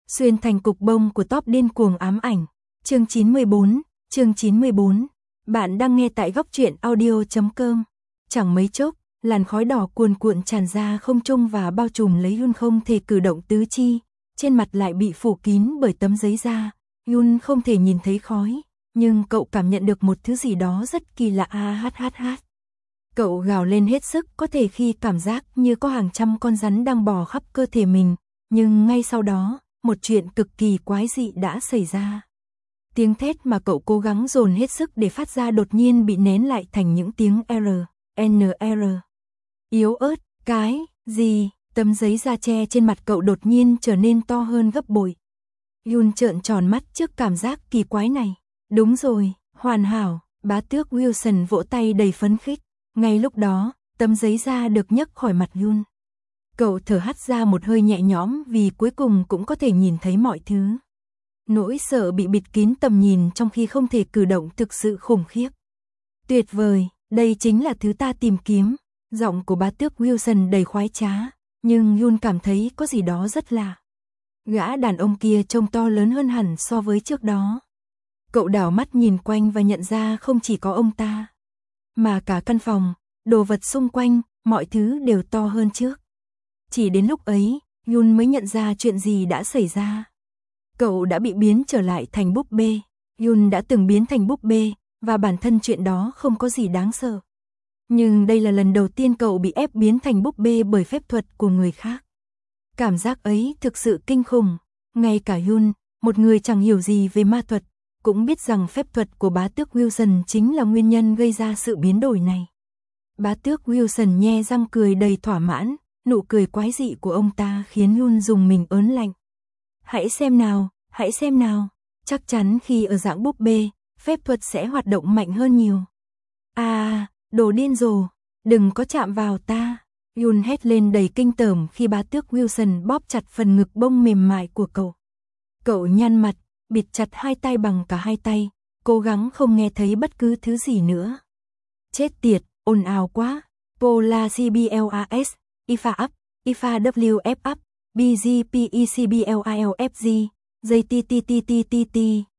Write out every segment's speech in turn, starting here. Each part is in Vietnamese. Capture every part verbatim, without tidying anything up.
Xuyên thành cục bông của top điên cuồng ám ảnh. Chương chín mươi bốn, chương chín mươi bốn. Bạn đang nghe tại góc truyện audio chấm com. Chẳng mấy chốc, làn khói đỏ cuồn cuộn tràn ra không trung và bao trùm lấy Yun không thể cử động tứ chi, trên mặt lại bị phủ kín bởi tấm giấy da. Yun không thể nhìn thấy khói, nhưng cậu cảm nhận được một thứ gì đó rất kỳ lạ. A hát hát hát. Cậu gào lên hết sức, có thể khi cảm giác như có hàng trăm con rắn đang bò khắp cơ thể mình, nhưng ngay sau đó, một chuyện cực kỳ quái dị đã xảy ra. Tiếng thét mà cậu cố gắng dồn hết sức để phát ra đột nhiên bị nén lại thành những tiếng R, N R. Yếu ớt, cái, gì, tấm giấy da che trên mặt cậu đột nhiên trở nên to hơn gấp bội. Yun trợn tròn mắt trước cảm giác kỳ quái này. Đúng rồi, hoàn hảo, bá tước Wilson vỗ tay đầy phấn khích. Ngay lúc đó, tấm giấy da được nhấc khỏi mặt Yun. Cậu thở hắt ra một hơi nhẹ nhõm vì cuối cùng cũng có thể nhìn thấy mọi thứ. Nỗi sợ bị bịt kín tầm nhìn trong khi không thể cử động thực sự khủng khiếp. Tuyệt vời, đây chính là thứ ta tìm kiếm. Giọng của bá tước Wilson đầy khoái trá, nhưng Yun cảm thấy có gì đó rất lạ. Gã đàn ông kia trông to lớn hơn hẳn so với trước đó. Cậu đảo mắt nhìn quanh và nhận ra không chỉ có ông ta, mà cả căn phòng, đồ vật xung quanh, mọi thứ đều to hơn trước. Chỉ đến lúc ấy, Yun mới nhận ra chuyện gì đã xảy ra. Cậu đã bị biến trở lại thành búp bê. Yun đã từng biến thành búp bê, và bản thân chuyện đó không có gì đáng sợ. Nhưng đây là lần đầu tiên cậu bị ép biến thành búp bê bởi phép thuật của người khác. Cảm giác ấy thực sự kinh khủng. Ngay cả Yun, một người chẳng hiểu gì về ma thuật, cũng biết rằng phép thuật của bá tước Wilson chính là nguyên nhân gây ra sự biến đổi này. Bá tước Wilson nhe răng cười đầy thỏa mãn, nụ cười quái dị của ông ta khiến Yun dùng mình ớn lạnh. Hãy xem nào, hãy xem nào, chắc chắn khi ở dạng búp bê, phép thuật sẽ hoạt động mạnh hơn nhiều. À, đồ điên rồ, đừng có chạm vào ta. Yun hét lên đầy kinh tởm khi bá tước Wilson bóp chặt phần ngực bông mềm mại của cậu. Cậu nhăn mặt, bịt chặt hai tay bằng cả hai tay, cố gắng không nghe thấy bất cứ thứ gì nữa. Chết tiệt, ồn ào quá. Pola C B L A S, I F A up, I F A W F up, B G P E C B L I L F G, J T T T T T T.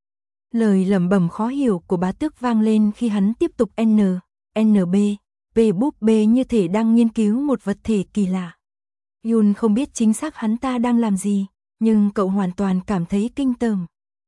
Lời lẩm bẩm khó hiểu của bá tước vang lên khi hắn tiếp tục N, N B, P búp bê như thể đang nghiên cứu một vật thể kỳ lạ. Yun không biết chính xác hắn ta đang làm gì, nhưng cậu hoàn toàn cảm thấy kinh tởm.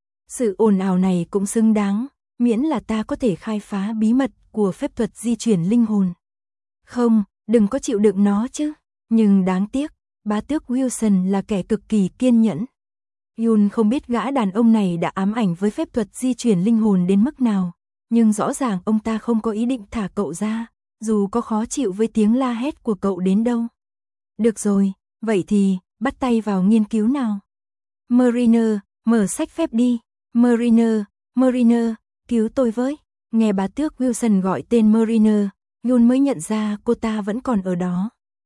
Sự ồn ào này cũng xứng đáng, miễn là ta có thể khai phá bí mật của phép thuật di chuyển linh hồn. Không, đừng có chịu đựng nó chứ. Nhưng đáng tiếc, bá tước Wilson là kẻ cực kỳ kiên nhẫn. Yun không biết gã đàn ông này đã ám ảnh với phép thuật di chuyển linh hồn đến mức nào, nhưng rõ ràng ông ta không có ý định thả cậu ra, dù có khó chịu với tiếng la hét của cậu đến đâu. Được rồi, vậy thì, bắt tay vào nghiên cứu nào. Mariner, mở sách phép đi. Mariner, Mariner, cứu tôi với. Nghe bá tước Wilson gọi tên Mariner, Yun mới nhận ra cô ta vẫn còn ở đó.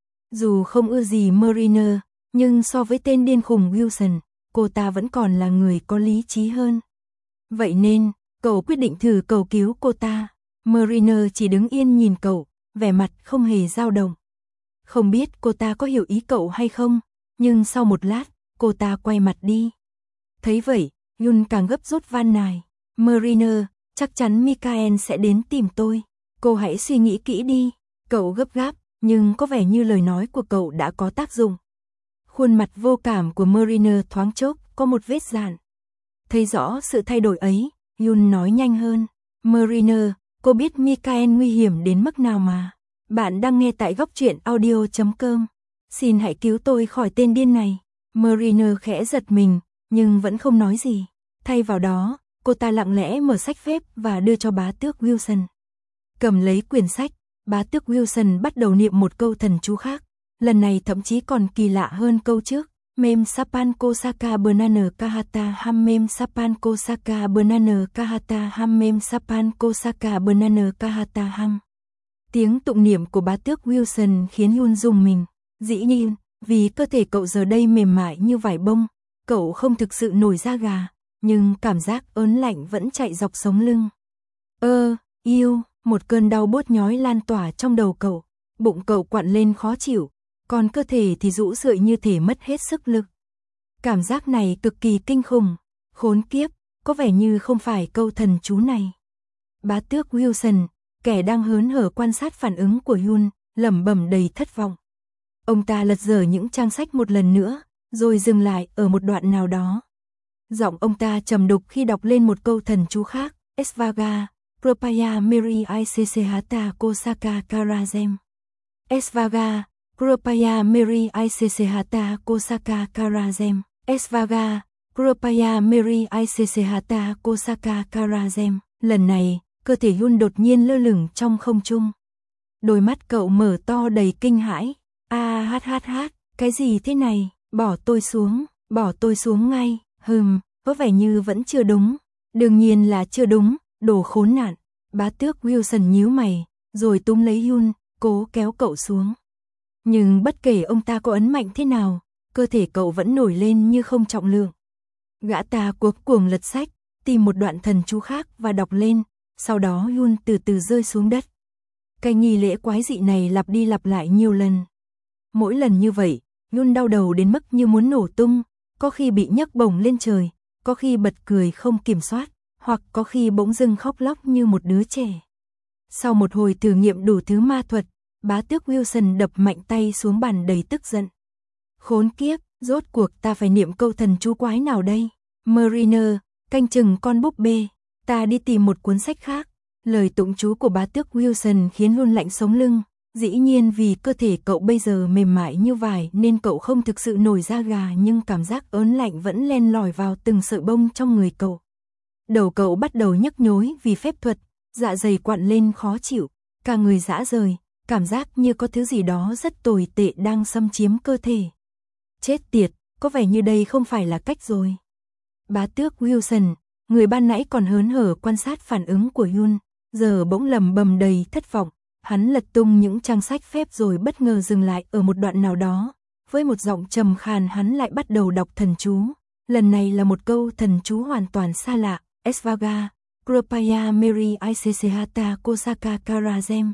Dù không ưa gì Mariner, nhưng so với tên điên khùng Wilson, cô ta vẫn còn là người có lý trí hơn. Vậy nên, cậu quyết định thử cầu cứu cô ta. Mariner chỉ đứng yên nhìn cậu, vẻ mặt không hề dao động. Không biết cô ta có hiểu ý cậu hay không, nhưng sau một lát, cô ta quay mặt đi. Thấy vậy, Yun càng gấp rút van nài. Mariner, chắc chắn Mikael sẽ đến tìm tôi. Cô hãy suy nghĩ kỹ đi. Cậu gấp gáp, nhưng có vẻ như lời nói của cậu đã có tác dụng. Khuôn mặt vô cảm của Mariner thoáng chốc có một vết dạn. Thấy rõ sự thay đổi ấy, Yun nói nhanh hơn. Mariner, cô biết Mikael nguy hiểm đến mức nào mà. Bạn đang nghe tại góc truyện audio chấm com. Xin hãy cứu tôi khỏi tên điên này. Mariner khẽ giật mình, nhưng vẫn không nói gì. Thay vào đó, cô ta lặng lẽ mở sách phép và đưa cho bá tước Wilson. Cầm lấy quyển sách, bá tước Wilson bắt đầu niệm một câu thần chú khác. Lần này thậm chí còn kỳ lạ hơn câu trước. Mem sapan kosaka banana kahata ham mem sapan kosaka banana kahata ham mem sapan kosaka banana kahata ham. Tiếng tụng niệm của bá tước Wilson khiến Yun rùng mình. Dĩ nhiên, vì cơ thể cậu giờ đây mềm mại như vải bông, cậu không thực sự nổi da gà, nhưng cảm giác ớn lạnh vẫn chạy dọc sống lưng. Ơ, yêu, một cơn đau buốt nhói lan tỏa trong đầu cậu, bụng cậu quặn lên khó chịu, còn cơ thể thì rũ rượi như thể mất hết sức lực. Cảm giác này cực kỳ kinh khủng. Khốn kiếp, có vẻ như không phải câu thần chú này. Bá tước Wilson, kẻ đang hớn hở quan sát phản ứng của Yun, lẩm bẩm đầy thất vọng. Ông ta lật dở những trang sách một lần nữa, rồi dừng lại ở một đoạn nào đó. Giọng ông ta trầm đục khi đọc lên một câu thần chú khác, Esvaga, Propaya Meri Icechata Kosaka Karazem. Esvaga, Propaya Meri Icechata Kosaka Karazem. Esvaga, Propaya Meri Icechata Kosaka Karazem. Lần này, cơ thể Yun đột nhiên lơ lửng trong không trung. Đôi mắt cậu mở to đầy kinh hãi. A hát hát hát, cái gì thế này, bỏ tôi xuống, bỏ tôi xuống ngay, hừm, có vẻ như vẫn chưa đúng. Đương nhiên là chưa đúng, đồ khốn nạn. Bá tước Wilson nhíu mày, rồi túm lấy Yun, cố kéo cậu xuống. Nhưng bất kể ông ta có ấn mạnh thế nào, cơ thể cậu vẫn nổi lên như không trọng lượng. Gã ta cuống cuồng lật sách, tìm một đoạn thần chú khác và đọc lên, sau đó Yun từ từ rơi xuống đất. Cái nghi lễ quái dị này lặp đi lặp lại nhiều lần. Mỗi lần như vậy, Yun đau đầu đến mức như muốn nổ tung, có khi bị nhấc bổng lên trời, có khi bật cười không kiểm soát, hoặc có khi bỗng dưng khóc lóc như một đứa trẻ. Sau một hồi thử nghiệm đủ thứ ma thuật, bá tước Wilson đập mạnh tay xuống bàn đầy tức giận. Khốn kiếp, rốt cuộc ta phải niệm câu thần chú quái nào đây? Mariner, canh chừng con búp bê, ta đi tìm một cuốn sách khác. Lời tụng chú của bá tước Wilson khiến Yun lạnh sống lưng. Dĩ nhiên vì cơ thể cậu bây giờ mềm mại như vải nên cậu không thực sự nổi da gà, nhưng cảm giác ớn lạnh vẫn len lỏi vào từng sợi bông trong người cậu. Đầu cậu bắt đầu nhức nhối vì phép thuật, dạ dày quặn lên khó chịu, cả người rã rời, cảm giác như có thứ gì đó rất tồi tệ đang xâm chiếm cơ thể. Chết tiệt, có vẻ như đây không phải là cách rồi. Bá tước Wilson, người ban nãy còn hớn hở quan sát phản ứng của Yun, giờ bỗng lầm bầm đầy thất vọng. Hắn lật tung những trang sách phép rồi bất ngờ dừng lại ở một đoạn nào đó. Với một giọng trầm khàn hắn lại bắt đầu đọc thần chú. Lần này là một câu thần chú hoàn toàn xa lạ. Esvaga, Propaya Meri Icechata Kosaka Karazem.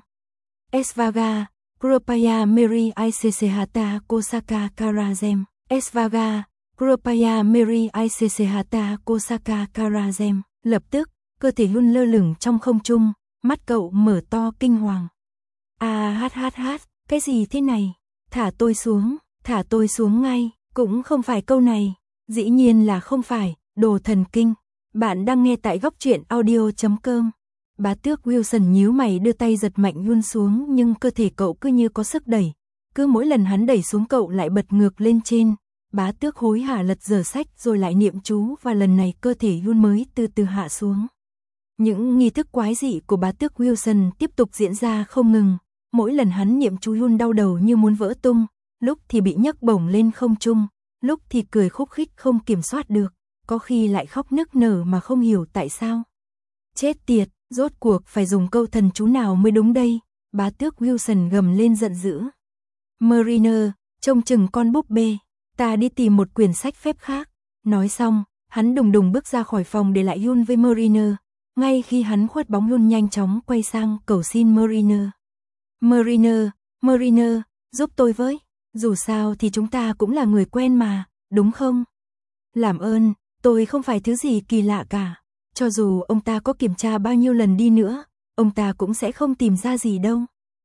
Esvaga, Propaya Meri Icechata Kosaka Karazem. Esvaga, Propaya Meri Icechata Kosaka Karazem. Lập tức, cơ thể Yun lơ lửng trong không trung, mắt cậu mở to kinh hoàng. A hát hát hát, cái gì thế này? Thả tôi xuống, thả tôi xuống ngay, cũng không phải câu này. Dĩ nhiên là không phải, đồ thần kinh. Bạn đang nghe tại góc truyện audio chấm com. Bá tước Wilson nhíu mày đưa tay giật mạnh Yun xuống, nhưng cơ thể cậu cứ như có sức đẩy. Cứ mỗi lần hắn đẩy xuống cậu lại bật ngược lên trên. Bá tước hối hả lật dở sách rồi lại niệm chú, và lần này cơ thể Yun mới từ từ hạ xuống. Những nghi thức quái dị của bá tước Wilson tiếp tục diễn ra không ngừng. Mỗi lần hắn niệm chú Yun đau đầu như muốn vỡ tung, lúc thì bị nhấc bổng lên không trung, lúc thì cười khúc khích không kiểm soát được, có khi lại khóc nức nở mà không hiểu tại sao. Chết tiệt, rốt cuộc phải dùng câu thần chú nào mới đúng đây? Bá tước Wilson gầm lên giận dữ. Mariner, trông chừng con búp bê, ta đi tìm một quyển sách phép khác. Nói xong, hắn đùng đùng bước ra khỏi phòng để lại Yun với Mariner. Ngay khi hắn khuất bóng, Yun nhanh chóng quay sang cầu xin Mariner. Mariner, Mariner, giúp tôi với. Dù sao thì chúng ta cũng là người quen mà, đúng không? Làm ơn, tôi không phải thứ gì kỳ lạ cả. Cho dù ông ta có kiểm tra bao nhiêu lần đi nữa, ông ta cũng sẽ không tìm ra gì đâu.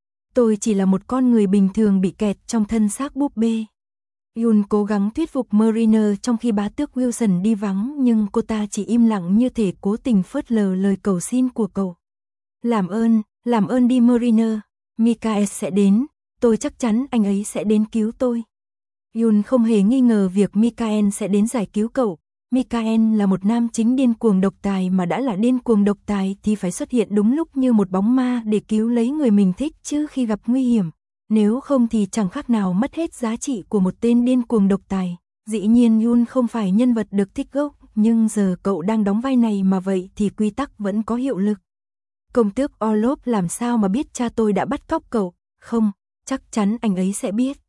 Tôi chỉ là một con người bình thường bị kẹt trong thân xác búp bê. Yun cố gắng thuyết phục Mariner trong khi bá tước Wilson đi vắng, nhưng cô ta chỉ im lặng như thể cố tình phớt lờ lời cầu xin của cậu. Làm ơn, làm ơn đi Mariner. Mikael sẽ đến, tôi chắc chắn anh ấy sẽ đến cứu tôi. Yun không hề nghi ngờ việc Mikael sẽ đến giải cứu cậu. Mikael là một nam chính điên cuồng độc tài, mà đã là điên cuồng độc tài thì phải xuất hiện đúng lúc như một bóng ma để cứu lấy người mình thích chứ khi gặp nguy hiểm. Nếu không thì chẳng khác nào mất hết giá trị của một tên điên cuồng độc tài. Dĩ nhiên Yun không phải nhân vật được thích gốc, nhưng giờ cậu đang đóng vai này mà, vậy thì quy tắc vẫn có hiệu lực. Công tước Orlov làm sao mà biết cha tôi đã bắt cóc cậu? Không, chắc chắn anh ấy sẽ biết.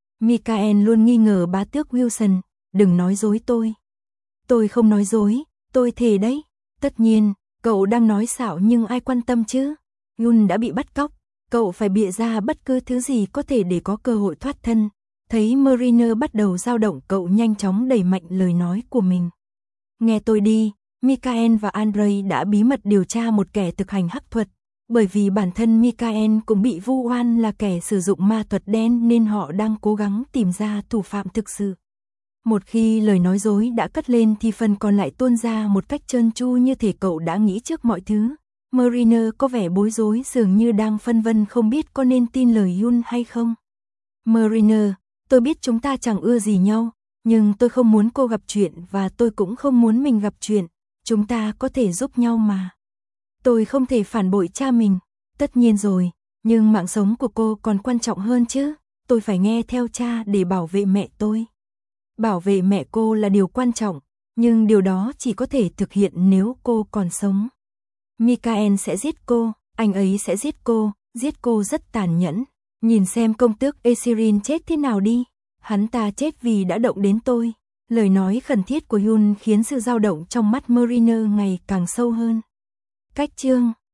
Mikael luôn nghi ngờ bá tước Wilson. Đừng nói dối tôi. Tôi không nói dối, tôi thề đấy. Tất nhiên, cậu đang nói xạo nhưng ai quan tâm chứ? Yun đã bị bắt cóc, cậu phải bịa ra bất cứ thứ gì có thể để có cơ hội thoát thân. Thấy Mariner bắt đầu dao động, cậu nhanh chóng đẩy mạnh lời nói của mình. Nghe tôi đi, Michael và Andrei đã bí mật điều tra một kẻ thực hành hắc thuật. Bởi vì bản thân Michael cũng bị vu oan là kẻ sử dụng ma thuật đen nên họ đang cố gắng tìm ra thủ phạm thực sự. Một khi lời nói dối đã cất lên thì phần còn lại tuôn ra một cách trơn tru như thể cậu đã nghĩ trước mọi thứ. Mariner có vẻ bối rối, dường như đang phân vân không biết có nên tin lời Yun hay không. Mariner, tôi biết chúng ta chẳng ưa gì nhau, nhưng tôi không muốn cô gặp chuyện và tôi cũng không muốn mình gặp chuyện. Chúng ta có thể giúp nhau mà. Tôi không thể phản bội cha mình, tất nhiên rồi, nhưng mạng sống của cô còn quan trọng hơn chứ. Tôi phải nghe theo cha để bảo vệ mẹ tôi. Bảo vệ mẹ cô là điều quan trọng, nhưng điều đó chỉ có thể thực hiện nếu cô còn sống. Michael sẽ giết cô, anh ấy sẽ giết cô, giết cô rất tàn nhẫn. Nhìn xem công tước Esirin chết thế nào đi, hắn ta chết vì đã động đến tôi. Lời nói khẩn thiết của Yun khiến sự dao động trong mắt Mariner ngày càng sâu hơn. Cách chương